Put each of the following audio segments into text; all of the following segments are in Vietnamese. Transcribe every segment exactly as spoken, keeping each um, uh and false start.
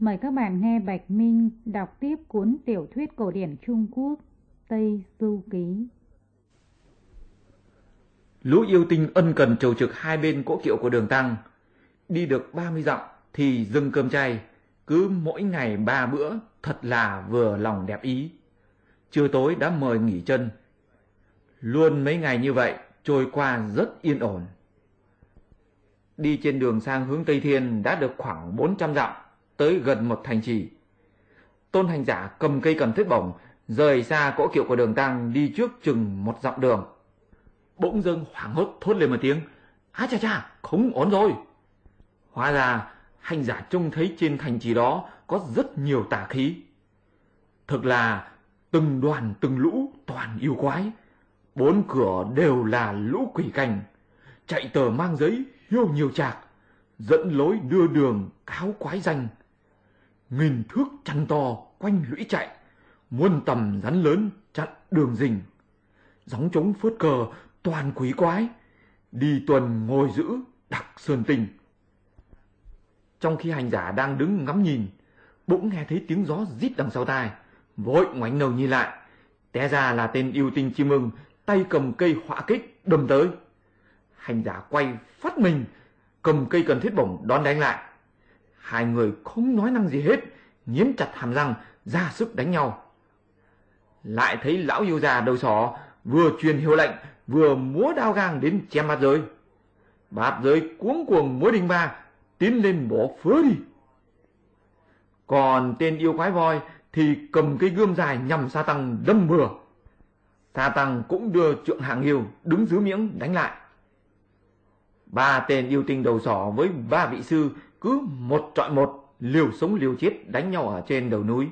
Mời các bạn nghe Bạch Minh đọc tiếp cuốn tiểu thuyết cổ điển Trung Quốc Tây Du Ký. Lũ yêu tinh ân cần chầu trực hai bên cỗ kiệu của Đường Tăng. Đi được ba mươi dặm thì dừng cơm chay, cứ mỗi ngày ba bữa, thật là vừa lòng đẹp ý. Trưa tối đã mời nghỉ chân. Luôn mấy ngày như vậy trôi qua rất yên ổn. Đi trên đường sang hướng Tây Thiên đã được khoảng bốn trăm dặm, tới gần một thành trì. Tôn hành giả cầm cây cầm thiết bổng, rời xa cỗ kiệu của Đường Tăng đi trước chừng một dặm đường. Bỗng dưng hoảng hốt thốt lên một tiếng: "Á cha cha, không ổn rồi!" Hóa ra hành giả trông thấy trên thành trì đó có rất nhiều tà khí. Thực là từng đoàn từng lũ toàn yêu quái, bốn cửa đều là lũ quỷ canh, chạy tờ mang giấy hiu nhiều chạc, dẫn lối đưa đường cáo quái danh. Nghìn thước chăn to quanh lũy chạy, muôn tầm rắn lớn chặn đường rình. Gióng trống phớt cờ toàn quỷ quái, đi tuần ngồi giữ đặc sơn tinh. Trong khi hành giả đang đứng ngắm nhìn, bỗng nghe thấy tiếng gió rít đằng sau tai, vội ngoảnh đầu nhìn lại, té ra là tên yêu tinh chim ưng tay cầm cây họa kích đâm tới. Hành giả quay phát mình, cầm cây cần thiết bổng đón đánh lại. Hai người không nói năng gì hết, nghiến chặt hàm răng ra sức đánh nhau. Lại thấy lão yêu già đầu sỏ vừa truyền hiệu lệnh vừa múa đao gang đến chém bát giới. Bát giới cuống cuồng múa đinh ba, tiến lên bổ phớ đi. Còn tên yêu quái voi thì cầm cây gươm dài nhằm Sa Tăng đâm bừa. Sa Tăng cũng đưa trượng hạng yêu đứng dưới miếng đánh lại. Ba tên yêu tinh đầu sỏ với ba vị sư cứ một trọi một, liều sống liều chết đánh nhau ở trên đầu núi.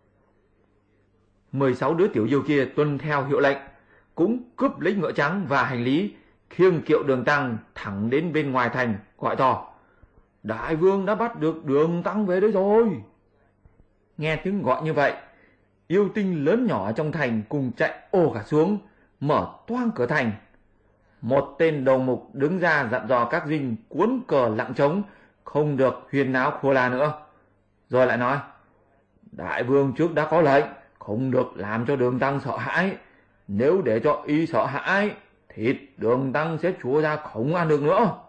Mười sáu đứa tiểu yêu kia tuân theo hiệu lệnh, cũng cướp lấy ngựa trắng và hành lý, khiêng kiệu Đường Tăng thẳng đến bên ngoài thành, gọi to: "Đại vương đã bắt được Đường Tăng về đấy rồi!" Nghe tiếng gọi như vậy, yêu tinh lớn nhỏ trong thành cùng chạy ồ cả xuống, mở toang cửa thành. Một tên đầu mục đứng ra dặn dò các dinh cuốn cờ lặng trống, không được huyên náo khua la nữa. Rồi lại nói: "Đại vương trước đã có lệnh, không được làm cho Đường Tăng sợ hãi. Nếu để cho y sợ hãi, thịt Đường Tăng sẽ chúa ra không ăn được nữa."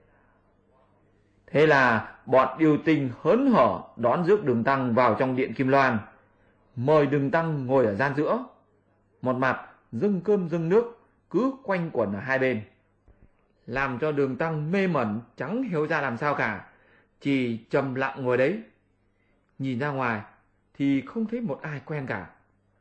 Thế là bọn yêu tinh hớn hở đón rước Đường Tăng vào trong điện Kim Loan, mời Đường Tăng ngồi ở gian giữa. Một mặt dâng cơm dâng nước cứ quanh quẩn ở hai bên, làm cho Đường Tăng mê mẩn chẳng hiểu ra làm sao cả, chỉ trầm lặng ngồi đấy. Nhìn ra ngoài thì không thấy một ai quen cả.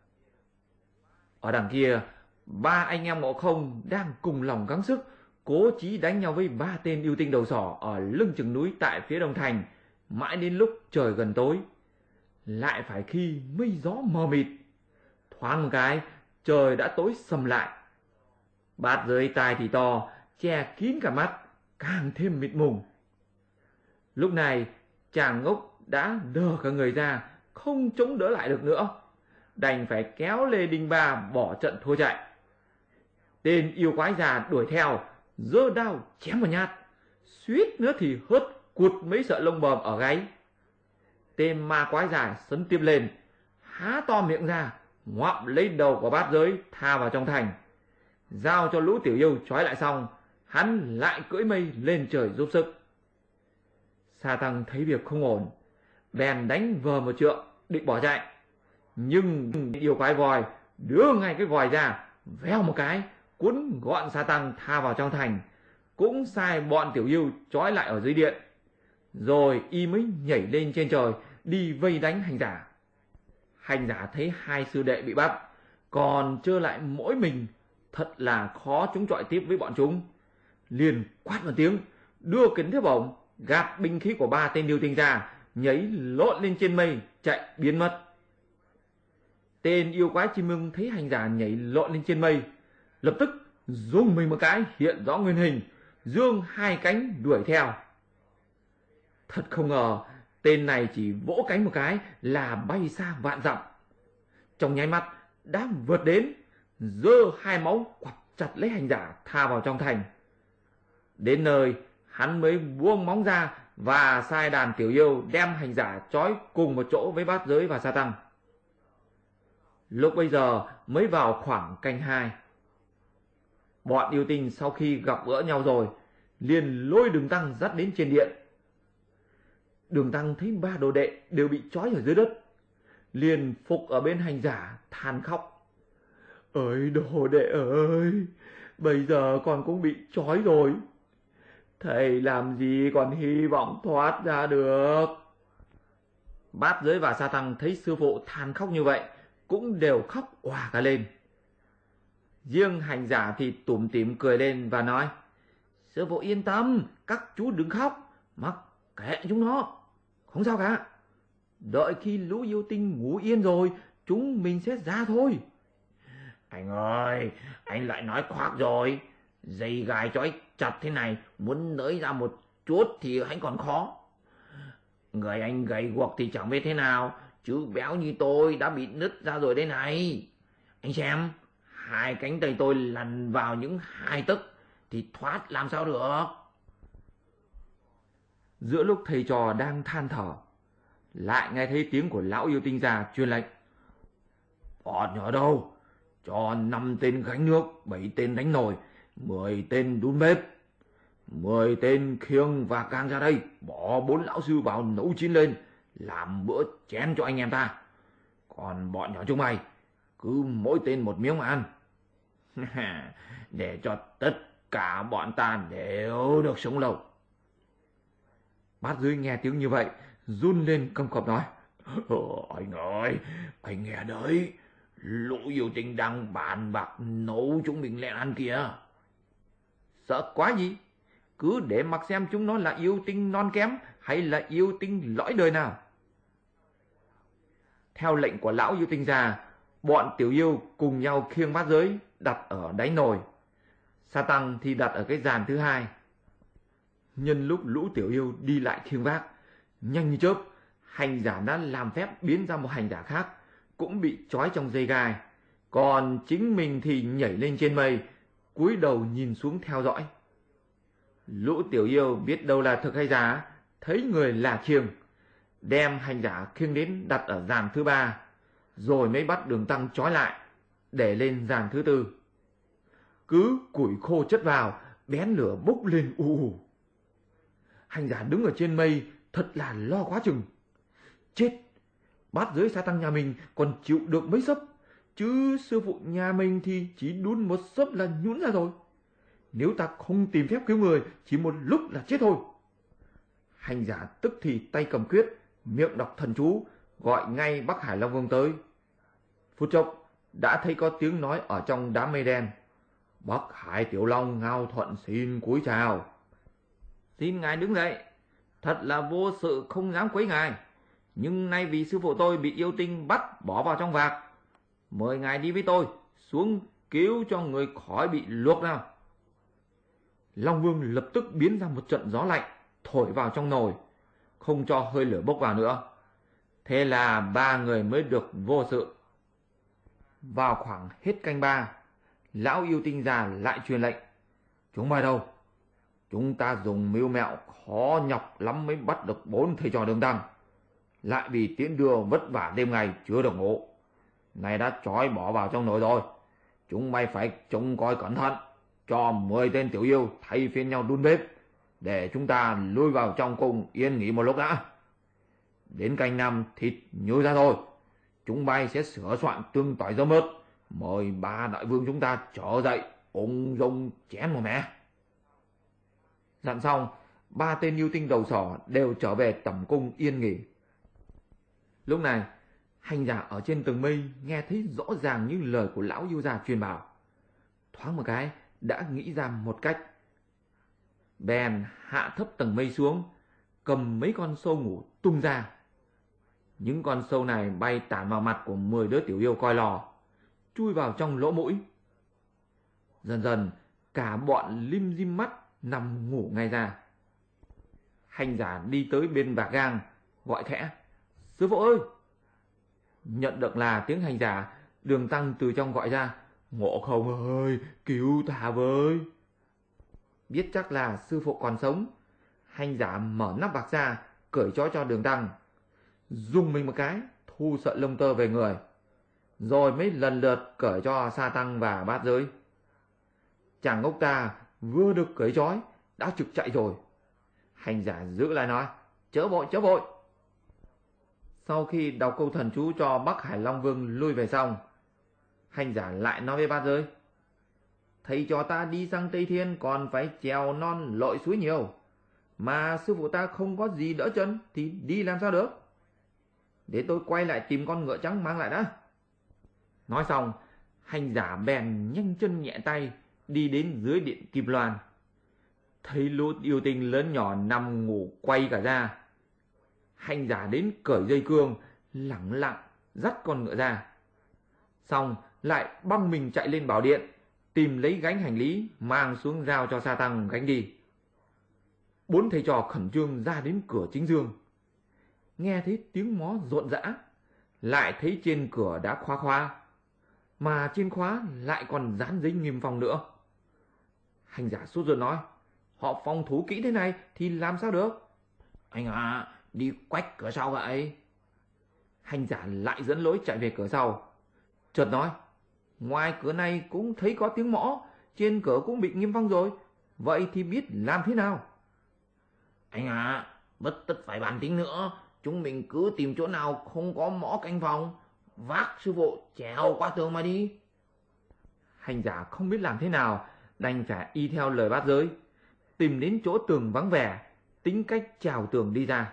Ở đằng kia, ba anh em Ngộ Không đang cùng lòng gắng sức cố chí đánh nhau với ba tên yêu tinh đầu sỏ ở lưng chừng núi tại phía đông thành, mãi đến lúc trời gần tối. Lại phải khi mây gió mờ mịt, thoáng một cái trời đã tối sầm lại. Bát giới tai thì to, che kín cả mắt, càng thêm mịt mùng. Lúc này chàng ngốc đã đờ cả người ra, không chống đỡ lại được nữa, đành phải kéo Lê Đinh Ba bỏ trận thua chạy. Tên yêu quái già đuổi theo, giơ đao chém một nhát, suýt nữa thì hớt cụt mấy sợi lông bờm ở gáy. Tên ma quái già sấn tiếp lên, há to miệng ra, ngoạm lấy đầu của bát giới tha vào trong thành. Giao cho lũ tiểu yêu trói lại xong, hắn lại cưỡi mây lên trời giúp sức. Sa Tăng thấy việc không ổn, bèn đánh vờ một trượng định bỏ chạy. Nhưng yêu quái voi đưa ngay cái vòi ra, veo một cái cuốn gọn Sa Tăng tha vào trong thành, cũng sai bọn tiểu yêu trói lại ở dưới điện. Rồi y mới nhảy lên trên trời đi vây đánh hành giả. Hành giả thấy hai sư đệ bị bắt, còn trơ lại mỗi mình, thật là khó chống chọi tiếp với bọn chúng. Liền quát một tiếng, đưa kính thiết bổng gạt binh khí của ba tên yêu tinh ra, nhảy lộn lên trên mây chạy biến mất. Tên yêu quái chim ưng thấy hành giả nhảy lộn lên trên mây, lập tức rung mình một cái hiện rõ nguyên hình, dương hai cánh đuổi theo. Thật không ngờ tên này chỉ vỗ cánh một cái là bay xa vạn dặm. Trong nháy mắt đã vượt đến, giơ hai máu quặp chặt lấy hành giả tha vào trong thành. Đến nơi hắn mới buông móng ra và sai đàn tiểu yêu đem hành giả trói cùng một chỗ với bát giới và sa tăng. Lúc bây giờ mới vào khoảng canh hai. Bọn yêu tinh sau khi gặp gỡ nhau rồi, liền lôi Đường Tăng dắt đến trên điện. Đường Tăng thấy ba đồ đệ đều bị trói ở dưới đất, liền phục ở bên hành giả than khóc: "Ơi đồ đệ ơi, bây giờ con cũng bị trói rồi, thầy làm gì còn hy vọng thoát ra được." Bát giới và sa tăng thấy sư phụ than khóc như vậy, cũng đều khóc òa cả lên. Riêng hành giả thì tủm tỉm cười lên và nói: "Sư phụ yên tâm, các chú đừng khóc, mặc kệ chúng nó, không sao cả. Đợi khi lũ yêu tinh ngủ yên rồi, chúng mình sẽ ra thôi." "Anh ơi, anh lại nói khoác rồi. Dây gai trói chặt thế này, muốn nới ra một chút thì anh còn khó. Người anh gầy guộc thì chẳng biết thế nào, chứ béo như tôi đã bị nứt ra rồi đây này. Anh xem, hai cánh tay tôi lằn vào những hai tấc thì thoát làm sao được." Giữa lúc thầy trò đang than thở, lại nghe thấy tiếng của lão yêu tinh già truyền lệnh: "Bọn nhỏ đâu? Cho năm tên gánh nước, bảy tên đánh nồi, mười tên đun bếp, mười tên khiêng và càng ra đây, bỏ bốn lão sư vào nấu chín lên, làm bữa chén cho anh em ta. Còn bọn nhỏ chúng mày, cứ mỗi tên một miếng mà ăn, để cho tất cả bọn ta đều được sống lâu." Bát giới nghe tiếng như vậy, run lên câm cập nói: "Anh ơi, anh nghe đấy, lũ yêu tinh đang bàn bạc nấu chúng mình lên ăn kìa." "Sợ quá gì? Cứ để mặc xem chúng nó là yêu tinh non kém hay là yêu tinh lõi đời nào." Theo lệnh của lão yêu tinh già, bọn tiểu yêu cùng nhau khiêng bát giới đặt ở đáy nồi, sa tăng thì đặt ở cái giàn thứ hai. Nhân lúc lũ tiểu yêu đi lại khiêng vác, nhanh như chớp, hành giả đã làm phép biến ra một hành giả khác, cũng bị trói trong dây gai, còn chính mình thì nhảy lên trên mây, cúi đầu nhìn xuống theo dõi. Lũ tiểu yêu biết đâu là thực hay giả, thấy người là khiêng, đem hành giả khiêng đến đặt ở giàn thứ ba, rồi mới bắt Đường Tăng trói lại, để lên giàn thứ tư. Cứ củi khô chất vào, bén lửa bốc lên ù ù. Hành giả đứng ở trên mây thật là lo quá chừng. Chết, bát giới sa tăng nhà mình còn chịu được mấy sấp, chứ sư phụ nhà mình thì chỉ đun một sấp là nhũn ra rồi. Nếu ta không tìm phép cứu người, chỉ một lúc là chết thôi. Hành giả tức thì tay cầm quyết, miệng đọc thần chú, gọi ngay Bắc Hải Long Vương tới. Phút chốc đã thấy có tiếng nói ở trong đám mây đen: "Bắc Hải Tiểu Long Ngao Thuận xin cúi chào." "Xin ngài đứng dậy, thật là vô sự không dám quấy ngài, nhưng nay vì sư phụ tôi bị yêu tinh bắt bỏ vào trong vạc, mời ngài đi với tôi xuống cứu cho người khỏi bị luộc nào." Long Vương lập tức biến ra một trận gió lạnh thổi vào trong nồi, không cho hơi lửa bốc vào nữa. Thế là ba người mới được vô sự. Vào khoảng hết canh ba, lão yêu tinh già lại truyền lệnh: "Chúng mày đâu? Chúng ta dùng mưu mẹo khó nhọc lắm mới bắt được bốn thầy trò Đường Tăng, lại vì tiễn đưa vất vả đêm ngày chưa được ngủ, này đã trói bỏ vào trong nồi rồi. Chúng mày phải trông coi cẩn thận, cho mười tên tiểu yêu thay phiên nhau đun bếp, để chúng ta lui vào trong cung yên nghỉ một lúc đã. Đến canh năm thịt nhừ ra rồi, chúng bay sẽ sửa soạn tương tỏi dơ mớt, mời ba đại vương chúng ta trở dậy ung dung chén một mẻ." Dặn xong, ba tên yêu tinh đầu sỏ đều trở về tẩm cung yên nghỉ. Lúc này, hành giả ở trên tầng mây nghe thấy rõ ràng những lời của lão yêu già truyền bảo, thoáng một cái đã nghĩ ra một cách. Bèn hạ thấp tầng mây xuống, cầm mấy con sâu ngủ tung ra. Những con sâu này bay tản vào mặt của mười đứa tiểu yêu coi lò, chui vào trong lỗ mũi. Dần dần cả bọn lim dim mắt nằm ngủ ngay ra. Hành giả đi tới bên vạc gang, gọi khẽ: "Sư phụ ơi!" Nhận được là tiếng hành giả, Đường Tăng từ trong gọi ra: "Ngộ Không ơi, cứu ta với!" Biết chắc là sư phụ còn sống, Hành giả mở nắp bạc ra, cởi trói cho Đường Tăng, dùng mình một cái, thu sợi lông tơ về người, rồi mới lần lượt cởi cho Sa Tăng và Bát Giới. Chàng ngốc ta vừa được cởi trói đã trực chạy rồi. Hành giả giữ lại nói: chớ vội, chớ vội. Sau khi đọc câu thần chú cho Bắc Hải Long Vương lui về xong, hành giả lại nói với Bát Giới: thầy cho ta đi sang Tây Thiên còn phải trèo non lội suối nhiều, mà sư phụ ta không có gì đỡ chân thì đi làm sao được. Để tôi quay lại tìm con ngựa trắng mang lại đã. Nói xong, hành giả bèn nhanh chân nhẹ tay đi đến dưới điện Kim Loan. Thấy lũ yêu tinh lớn nhỏ nằm ngủ quay cả ra, hành giả đến cởi dây cương, lẳng lặng dắt con ngựa ra, xong lại băng mình chạy lên bảo điện, tìm lấy gánh hành lý mang xuống giao cho Sa Tăng gánh đi. Bốn thầy trò khẩn trương ra đến cửa chính dương, nghe thấy tiếng mó rộn rã, lại thấy trên cửa đã khóa khóa, mà trên khóa lại còn dán giấy niêm phong nữa. Hành giả sốt ruột nói: họ phòng thủ kỹ thế này thì làm sao được. Anh à, đi quách cửa sau vậy. Hành giả lại dẫn lối chạy về cửa sau, chợt nói: ngoài cửa này cũng thấy có tiếng mõ, trên cửa cũng bị niêm phong rồi, vậy thì biết làm thế nào? Anh à, bất tất phải bàn tính nữa, chúng mình cứ tìm chỗ nào không có mõ canh phòng, vác sư phụ trèo qua tường mà đi. Hành giả không biết làm thế nào, đành phải y theo lời Bát Giới, tìm đến chỗ tường vắng vẻ, tính cách trèo tường đi ra.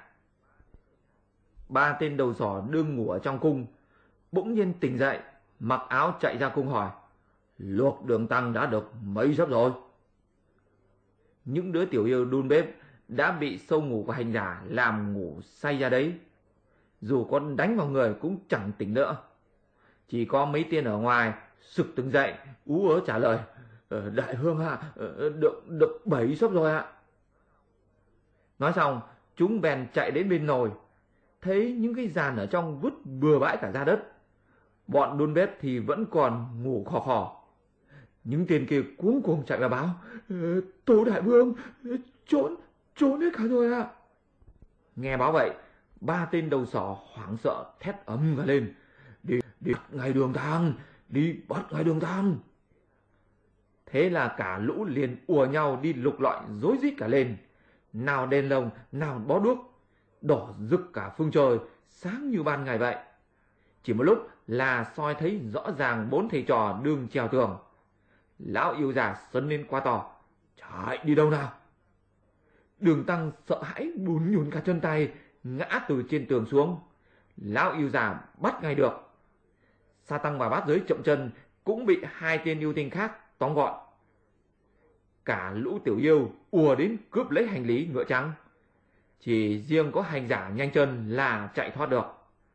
Ba tên đầu sỏ đương ngủ ở trong cung bỗng nhiên tỉnh dậy, mặc áo chạy ra cung hỏi: luộc Đường Tăng đã được mấy giấc rồi? Những đứa tiểu yêu đun bếp đã bị sâu ngủ của hành giả làm ngủ say ra đấy, dù có đánh vào người cũng chẳng tỉnh nữa. Chỉ có mấy tên ở ngoài sực tỉnh dậy, ú ớ trả lời: đại vương ạ, à, được được bảy giấc rồi ạ. À. Nói xong, chúng bèn chạy đến bên nồi, thấy những cái giàn ở trong vứt bừa bãi cả ra đất. Bọn đun bếp thì vẫn còn ngủ khò khò. Những tên kia cuống cuồng chạy vào báo: tố đại vương, trốn trốn hết cả rồi ạ. À. Nghe báo vậy, ba tên đầu sỏ hoảng sợ thét ầm cả lên: đi đi bắt ngay Đường Tăng, đi bắt ngay Đường Tăng. Thế là cả lũ liền ùa nhau đi lục lọi rối rít cả lên, nào đèn lồng, nào bó đuốc, đỏ rực cả phương trời, sáng như ban ngày vậy. Chỉ một lúc là soi thấy rõ ràng bốn thầy trò đương trèo tường. Lão yêu già sấn lên quá to: chạy đi đâu nào? Đường Tăng sợ hãi bùn nhùn cả chân tay, ngã từ trên tường xuống. Lão yêu già bắt ngay được. Sa Tăng và Bát Giới chậm chân cũng bị hai tên yêu tinh khác tóm gọn. Cả lũ tiểu yêu ùa đến cướp lấy hành lý ngựa trắng, chỉ riêng có hành giả nhanh chân là chạy thoát được.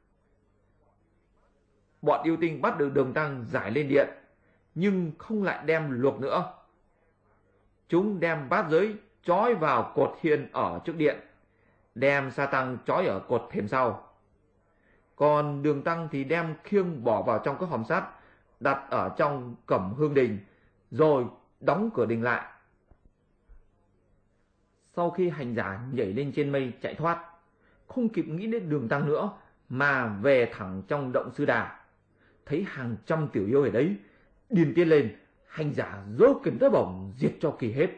Bọn yêu tinh bắt được Đường Tăng giải lên điện, nhưng không lại đem luộc nữa. Chúng đem Bát Giới trói vào cột hiên ở trước điện, đem Sa Tăng trói ở cột thềm sau. Còn Đường Tăng thì đem khiêng bỏ vào trong cái hòm sắt, đặt ở trong cẩm hương đình, rồi đóng cửa đình lại. Sau khi hành giả nhảy lên trên mây chạy thoát, không kịp nghĩ đến Đường Tăng nữa, mà về thẳng trong động Sư Đà. Thấy hàng trăm tiểu yêu ở đấy, điên tiết lên, hành giả giơ kiếm tới bổng diệt cho kỳ hết.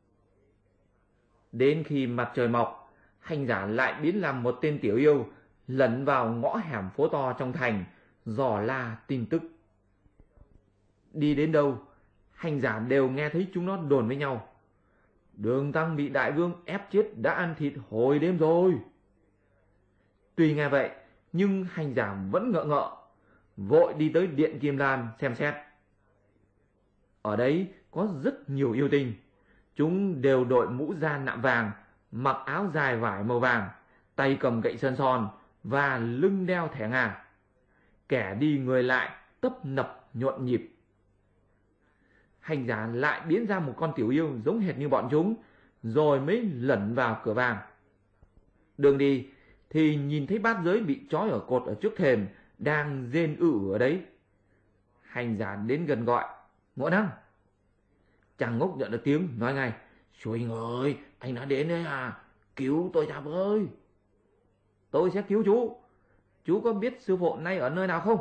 Đến khi mặt trời mọc, hành giả lại biến làm một tên tiểu yêu, lẩn vào ngõ hẻm phố to trong thành, dò la tin tức. Đi đến đâu, hành giả đều nghe thấy chúng nó đồn với nhau: Đường Tăng bị đại vương ép chết đã ăn thịt hồi đêm rồi. Tuy nghe vậy, nhưng hành giả vẫn ngợ ngợ, vội đi tới điện Kim Lan xem xét. Ở đấy có rất nhiều yêu tinh, chúng đều đội mũ da nạm vàng, mặc áo dài vải màu vàng, tay cầm gậy sơn son và lưng đeo thẻ ngà. Kẻ đi người lại tấp nập nhộn nhịp. Hành giả lại biến ra một con tiểu yêu giống hệt như bọn chúng, rồi mới lẩn vào cửa vàng. Đường đi thì nhìn thấy Bát Giới bị trói ở cột ở trước thềm, đang rên ử ở đấy. Hành giả đến gần gọi: Ngộ Năng. Chàng ngốc nhận được tiếng, nói ngay: Xuôi ơi, anh đã đến đấy à? cứu tôi ra với. Tôi sẽ cứu chú. Chú có biết sư phụ nay ở nơi nào không?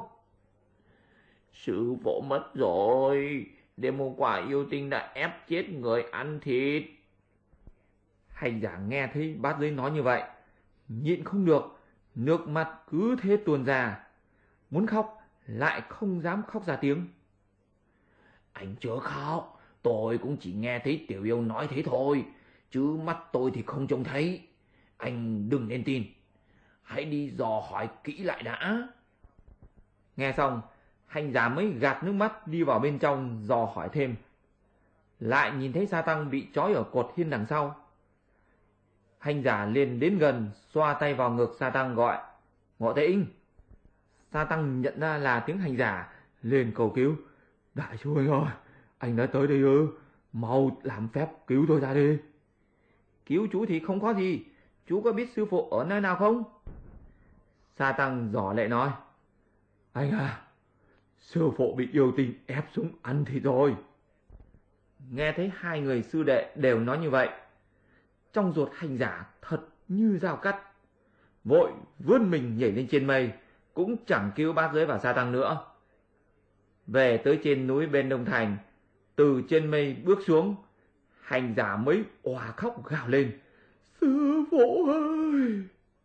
Sư phụ mất rồi. Đêm hôm qua yêu tinh đã ép chết người ăn thịt. Hành giả nghe thấy bát giới nói như vậy, nhịn không được, nước mắt cứ thế tuôn ra. Muốn khóc lại không dám khóc ra tiếng. Anh chưa khóc, tôi cũng chỉ nghe thấy tiểu yêu nói thế thôi, chứ mắt tôi thì không trông thấy. Anh đừng nên tin, hãy đi dò hỏi kỹ lại đã. Nghe xong, hành giả mới gạt nước mắt đi vào bên trong dò hỏi thêm. Lại nhìn thấy Sa Tăng bị trói ở cột hiên đằng sau. Hành giả liền đến gần, xoa tay vào ngực Sa Tăng gọi: Ngọ Tĩnh. Sa Tăng nhận ra là tiếng hành giả, liền cầu cứu: Đại sư huynh ơi, anh đã tới đây ư? Mau làm phép cứu tôi ra đi. Cứu chú thì không có gì, chú có biết sư phụ ở nơi nào không? Sa Tăng giỏ lệ nói: Anh à, sư phụ bị yêu tinh ép xuống ăn thịt rồi. Nghe thấy hai người sư đệ đều nói như vậy, trong ruột hành giả thật như dao cắt, vội vươn mình nhảy lên trên mây, cũng chẳng cứu bát giới và Sa Tăng nữa. Về tới trên núi bên Đông Thành, từ trên mây bước xuống, hành giả mới òa khóc gào lên: Sư phụ ơi!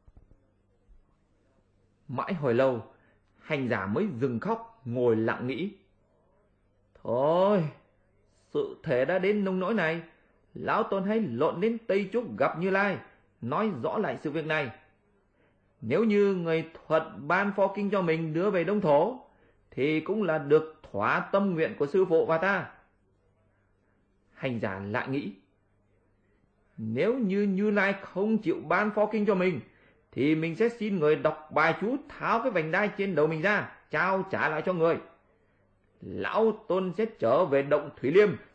Mãi hồi lâu, hành giả mới dừng khóc, ngồi lặng nghĩ. Thôi, sự thể đã đến nông nỗi này, lão Tôn hãy lộn đến Tây Trúc gặp Như Lai, nói rõ lại sự việc này. Nếu như người thuận ban phó kinh cho mình đưa về Đông Thổ, thì cũng là được thỏa tâm nguyện của sư phụ và ta. Hành giả lại nghĩ, nếu như Như Lai không chịu ban phó kinh cho mình, thì mình sẽ xin người đọc bài chú tháo cái vành đai trên đầu mình ra, trao trả lại cho người. Lão Tôn sẽ trở về động Thủy Liêm,